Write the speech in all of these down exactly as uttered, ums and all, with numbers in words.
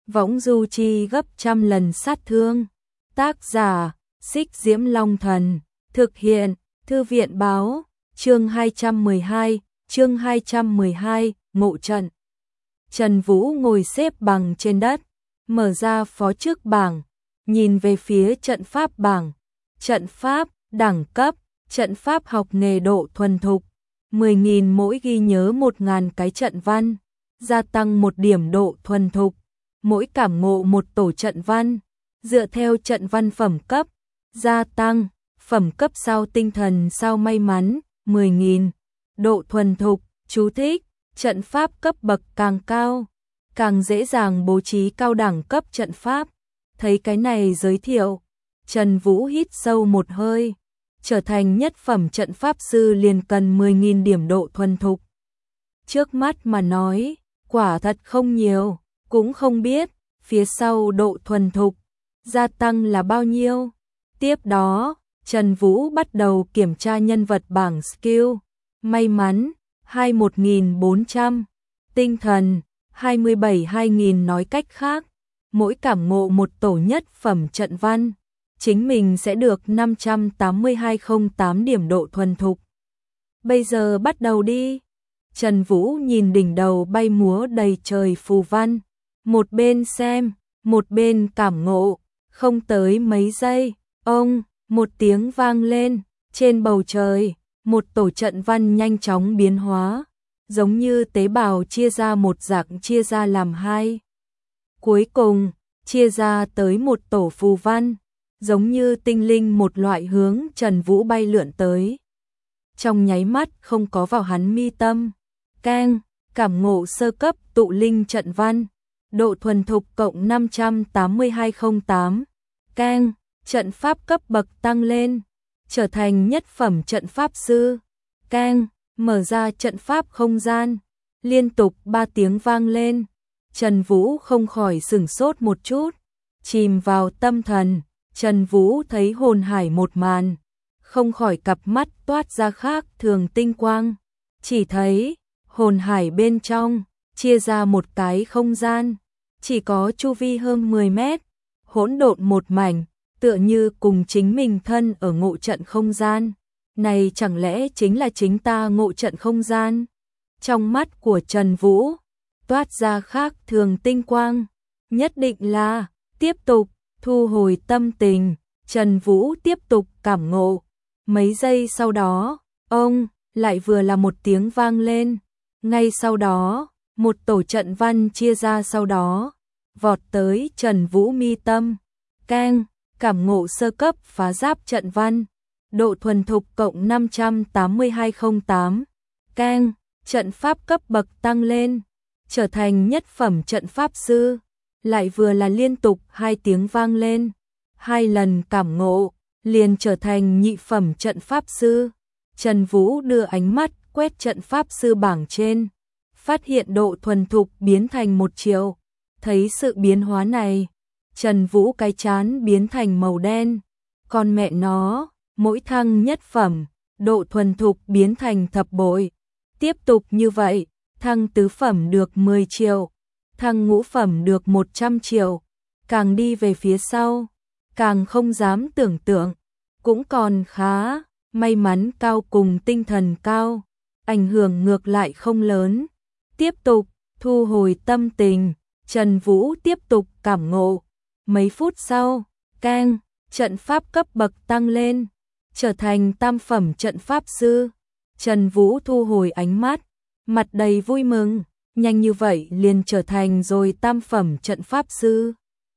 võng du chi gấp trăm lần sát thương. Tác giả, Xích Diễm Long Thần, thực hiện, Thư viện báo, chương hai trăm mười hai, chương hai trăm mười hai, ngộ trận. Trần Vũ ngồi xếp bằng trên đất, mở ra phó trước bảng, nhìn về phía trận pháp bảng. Trận pháp, đẳng cấp, trận pháp học nghề độ thuần thục, mười nghìn mỗi ghi nhớ một nghìn cái trận văn, gia tăng một điểm độ thuần thục, mỗi cảm ngộ một tổ trận văn, dựa theo trận văn phẩm cấp, gia tăng, phẩm cấp sao tinh thần sao may mắn, mười nghìn, độ thuần thục, chú thích, trận pháp cấp bậc càng cao, càng dễ dàng bố trí cao đẳng cấp trận pháp. Thấy cái này giới thiệu, Trần Vũ hít sâu một hơi, trở thành nhất phẩm trận pháp sư liền cần mười nghìn điểm độ thuần thục. Trước mắt mà nói, quả thật không nhiều, cũng không biết, phía sau độ thuần thục, gia tăng là bao nhiêu. Tiếp đó, Trần Vũ bắt đầu kiểm tra nhân vật bảng skill, may mắn, hai mươi một nghìn bốn trăm, tinh thần, hai mươi bảy hai nghìn nói cách khác, mỗi cảm ngộ một tổ nhất phẩm trận văn, chính mình sẽ được năm trăm tám mươi hai nghìn không trăm lẻ tám điểm độ thuần thục. Bây giờ bắt đầu đi. Trần Vũ nhìn đỉnh đầu bay múa đầy trời phù văn, một bên xem, một bên cảm ngộ, không tới mấy giây, ông, một tiếng vang lên, trên bầu trời, một tổ trận văn nhanh chóng biến hóa, giống như tế bào chia ra một dạng chia ra làm hai. Cuối cùng, chia ra tới một tổ phù văn, giống như tinh linh một loại hướng Trần Vũ bay lượn tới. Trong nháy mắt không có vào hắn mi tâm. Keng, cảm ngộ sơ cấp tụ linh trận văn, độ thuần thục cộng năm trăm tám mươi hai nghìn không trăm lẻ tám. Keng, trận pháp cấp bậc tăng lên, trở thành nhất phẩm trận pháp sư. Keng, mở ra trận pháp không gian. Liên tục ba tiếng vang lên. Trần Vũ không khỏi sửng sốt một chút, chìm vào tâm thần. Trần Vũ thấy hồn hải một màn, không khỏi cặp mắt toát ra khác thường tinh quang, chỉ thấy hồn hải bên trong chia ra một cái không gian, chỉ có chu vi hơn mười mét, hỗn độn một mảnh, tựa như cùng chính mình thân ở ngộ trận không gian. Này chẳng lẽ chính là chính ta ngộ trận không gian? Trong mắt của Trần Vũ toát ra khác thường tinh quang, nhất định là tiếp tục thu hồi tâm tình. Trần Vũ tiếp tục cảm ngộ. Mấy giây sau đó, ông lại vừa là một tiếng vang lên. Ngay sau đó, một tổ trận văn chia ra sau đó, vọt tới Trần Vũ mi tâm. Keng, cảm ngộ sơ cấp phá giáp trận văn, độ thuần thục cộng năm trăm tám mươi hai nghìn không trăm lẻ tám. Keng, trận pháp cấp bậc tăng lên, trở thành nhất phẩm trận pháp sư. Lại vừa là liên tục hai tiếng vang lên, hai lần cảm ngộ, liền trở thành nhị phẩm trận pháp sư. Trần Vũ đưa ánh mắt quét trận pháp sư bảng trên, phát hiện độ thuần thục biến thành một triệu. Thấy sự biến hóa này, Trần Vũ cái chán biến thành màu đen. Con mẹ nó, mỗi thăng nhất phẩm, độ thuần thục biến thành thập bội. Tiếp tục như vậy, thăng tứ phẩm được mười triệu, thăng ngũ phẩm được một trăm triệu. Càng đi về phía sau, càng không dám tưởng tượng. Cũng còn khá, may mắn cao cùng tinh thần cao, ảnh hưởng ngược lại không lớn. Tiếp tục thu hồi tâm tình, Trần Vũ tiếp tục cảm ngộ. Mấy phút sau, keng, trận pháp cấp bậc tăng lên, trở thành tam phẩm trận pháp sư. Trần Vũ thu hồi ánh mắt, mặt đầy vui mừng, nhanh như vậy liền trở thành rồi tam phẩm trận pháp sư.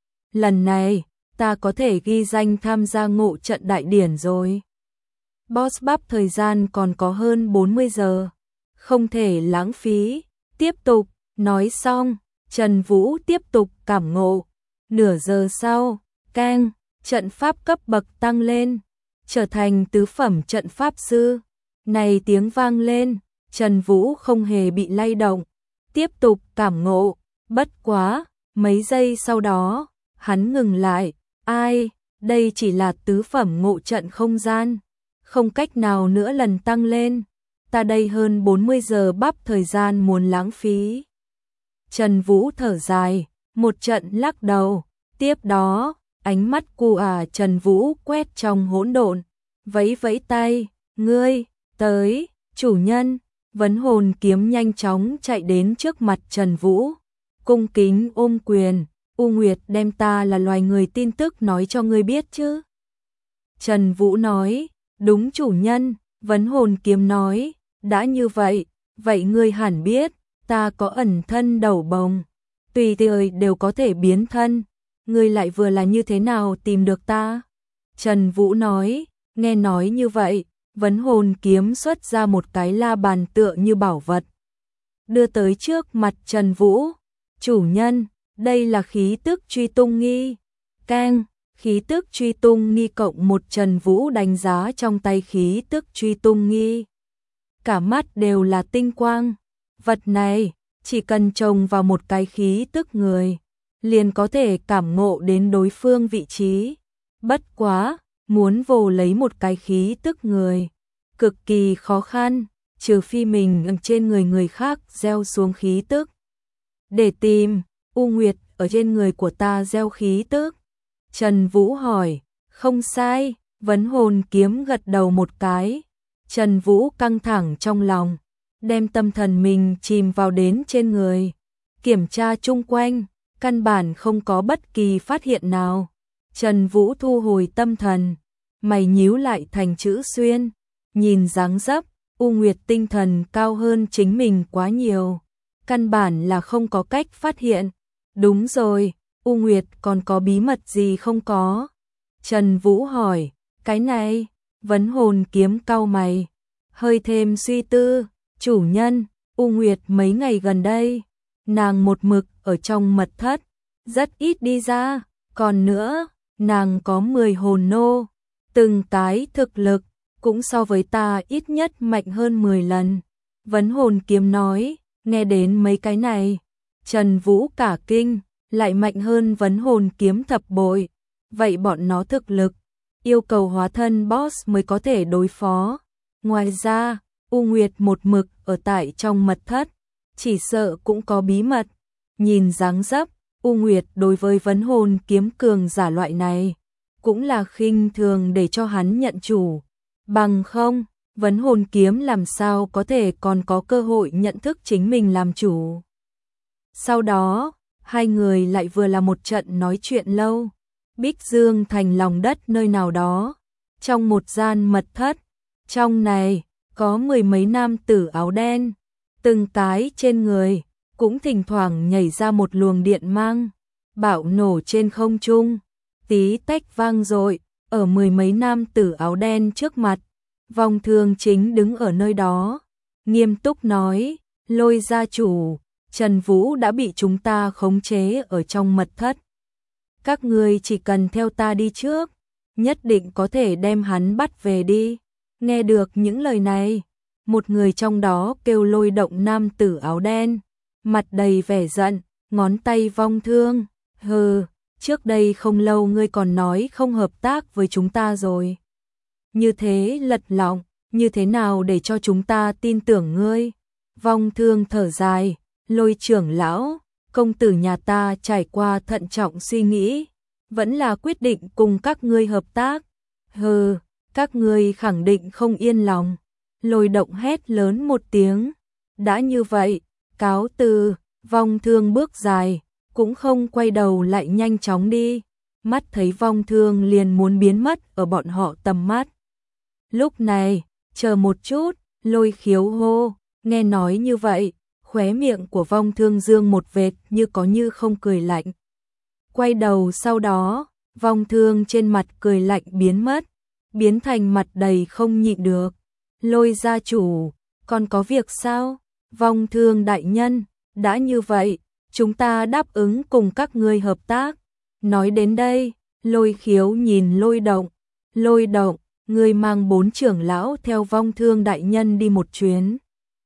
Lần này, ta có thể ghi danh tham gia ngộ trận đại điển rồi. Boss bắp thời gian còn có hơn bốn mươi giờ, không thể lãng phí. Tiếp tục, nói xong, Trần Vũ tiếp tục cảm ngộ. Nửa giờ sau, keng, trận pháp cấp bậc tăng lên, trở thành tứ phẩm trận pháp sư. Này tiếng vang lên, Trần Vũ không hề bị lay động, tiếp tục cảm ngộ. Bất quá, mấy giây sau đó, hắn ngừng lại. Ai, đây chỉ là tứ phẩm ngộ trận không gian, không cách nào nữa lần tăng lên. Ta đây hơn bốn mươi giờ bắp thời gian muốn lãng phí. Trần Vũ thở dài, một trận lắc đầu, tiếp đó, ánh mắt của à Trần Vũ quét trong hỗn độn, vẫy vẫy tay, ngươi, tới, chủ nhân, vấn hồn kiếm nhanh chóng chạy đến trước mặt Trần Vũ, cung kính ôm quyền, U Nguyệt đem ta là loài người tin tức nói cho ngươi biết chứ. Trần Vũ nói, đúng chủ nhân, vấn hồn kiếm nói, đã như vậy, vậy ngươi hẳn biết, ta có ẩn thân đầu bồng, tùy thời đều có thể biến thân, ngươi lại vừa là như thế nào tìm được ta? Trần Vũ nói, nghe nói như vậy, vấn hồn kiếm xuất ra một cái la bàn tựa như bảo vật, đưa tới trước mặt Trần Vũ, chủ nhân, đây là khí tức truy tung nghi, keng, khí tức truy tung nghi cộng một. Trần Vũ đánh giá trong tay khí tức truy tung nghi, cả mắt đều là tinh quang, vật này, chỉ cần trồng vào một cái khí tức người, liền có thể cảm ngộ đến đối phương vị trí, bất quá, muốn vồ lấy một cái khí tức người, cực kỳ khó khăn, trừ phi mình trên người người khác gieo xuống khí tức. Để tìm, U Nguyệt ở trên người của ta gieo khí tức. Trần Vũ hỏi, không sai, vấn hồn kiếm gật đầu một cái. Trần Vũ căng thẳng trong lòng, đem tâm thần mình chìm vào đến trên người, kiểm tra chung quanh, căn bản không có bất kỳ phát hiện nào. Trần Vũ thu hồi tâm thần, mày nhíu lại thành chữ xuyên, nhìn dáng dấp, U Nguyệt tinh thần cao hơn chính mình quá nhiều, căn bản là không có cách phát hiện. Đúng rồi, U Nguyệt còn có bí mật gì không có? Trần Vũ hỏi, cái này, vấn hồn kiếm cau mày, hơi thêm suy tư, chủ nhân, U Nguyệt mấy ngày gần đây, nàng một mực ở trong mật thất, rất ít đi ra, còn nữa, nàng có mười hồn nô, từng cái thực lực, cũng so với ta ít nhất mạnh hơn mười lần. Vấn hồn kiếm nói, nghe đến mấy cái này, Trần Vũ cả kinh, lại mạnh hơn vấn hồn kiếm thập bội, vậy bọn nó thực lực, yêu cầu hóa thân boss mới có thể đối phó. Ngoài ra, U Nguyệt một mực ở tại trong mật thất, chỉ sợ cũng có bí mật. Nhìn dáng dấp, U Nguyệt đối với vấn hồn kiếm cường giả loại này, cũng là khinh thường để cho hắn nhận chủ. Bằng không, vấn hồn kiếm làm sao có thể còn có cơ hội nhận thức chính mình làm chủ. Sau đó, hai người lại vừa là một trận nói chuyện lâu. Bích Dương thành lòng đất nơi nào đó, trong một gian mật thất, trong này có mười mấy nam tử áo đen, từng cái trên người cũng thỉnh thoảng nhảy ra một luồng điện mang, bạo nổ trên không trung, tí tách vang dội, ở mười mấy nam tử áo đen trước mặt, Vong Thương chính đứng ở nơi đó, nghiêm túc nói, Lôi gia chủ, Trần Vũ đã bị chúng ta khống chế ở trong mật thất. Các ngươi chỉ cần theo ta đi trước, nhất định có thể đem hắn bắt về đi. Nghe được những lời này, một người trong đó kêu Lôi Động nam tử áo đen, mặt đầy vẻ giận, ngón tay Vong Thương, hừ, trước đây không lâu ngươi còn nói không hợp tác với chúng ta rồi. Như thế lật lọng, như thế nào để cho chúng ta tin tưởng ngươi? Vong Thương thở dài, Lôi trưởng lão, công tử nhà ta trải qua thận trọng suy nghĩ, vẫn là quyết định cùng các ngươi hợp tác. Hừ, các ngươi khẳng định không yên lòng. Lôi Động hét lớn một tiếng, đã như vậy, cáo từ. Vong Thương bước dài, cũng không quay đầu lại nhanh chóng đi, mắt thấy Vong Thương liền muốn biến mất ở bọn họ tầm mắt. Lúc này, chờ một chút, Lôi Khiếu hô, nghe nói như vậy, khóe miệng của Vong Thương dương một vệt như có như không cười lạnh. Quay đầu sau đó, Vong Thương trên mặt cười lạnh biến mất, biến thành mặt đầy không nhịn được. Lôi gia chủ, còn có việc sao? Vong Thương đại nhân, đã như vậy, chúng ta đáp ứng cùng các ngươi hợp tác. Nói đến đây, Lôi Khiếu nhìn Lôi Động, Lôi Động, ngươi mang bốn trưởng lão theo Vong Thương đại nhân đi một chuyến,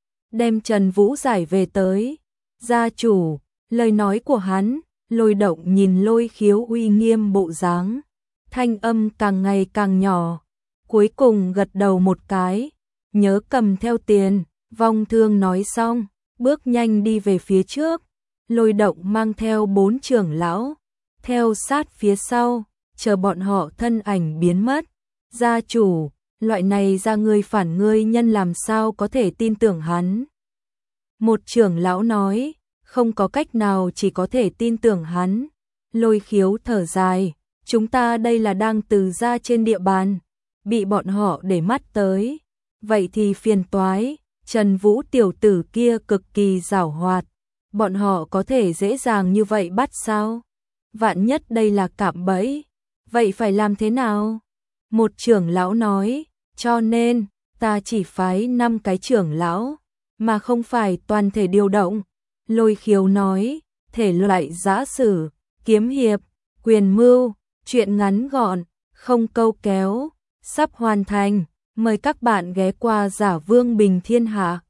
đem Trần Vũ giải về tới. Gia chủ, lời nói của hắn, Lôi Động nhìn Lôi Khiếu uy nghiêm bộ dáng, thanh âm càng ngày càng nhỏ, cuối cùng gật đầu một cái, nhớ cầm theo tiền. Vong Thương nói xong, bước nhanh đi về phía trước, Lôi Động mang theo bốn trưởng lão, theo sát phía sau, chờ bọn họ thân ảnh biến mất. Gia chủ, loại này ra ngươi phản ngươi nhân làm sao có thể tin tưởng hắn. Một trưởng lão nói, không có cách nào chỉ có thể tin tưởng hắn. Lôi Khiếu thở dài, chúng ta đây là đang từ ra trên địa bàn, bị bọn họ để mắt tới. Vậy thì phiền toái, Trần Vũ tiểu tử kia cực kỳ giảo hoạt, bọn họ có thể dễ dàng như vậy bắt sao? Vạn nhất đây là cạm bẫy, vậy phải làm thế nào? Một trưởng lão nói, cho nên, ta chỉ phái năm cái trưởng lão, mà không phải toàn thể điều động. Lôi Khiếu nói, thể loại giã sử, kiếm hiệp, quyền mưu, chuyện ngắn gọn, không câu kéo, sắp hoàn thành, mời các bạn ghé qua Giả Vương Bình Thiên Hạ.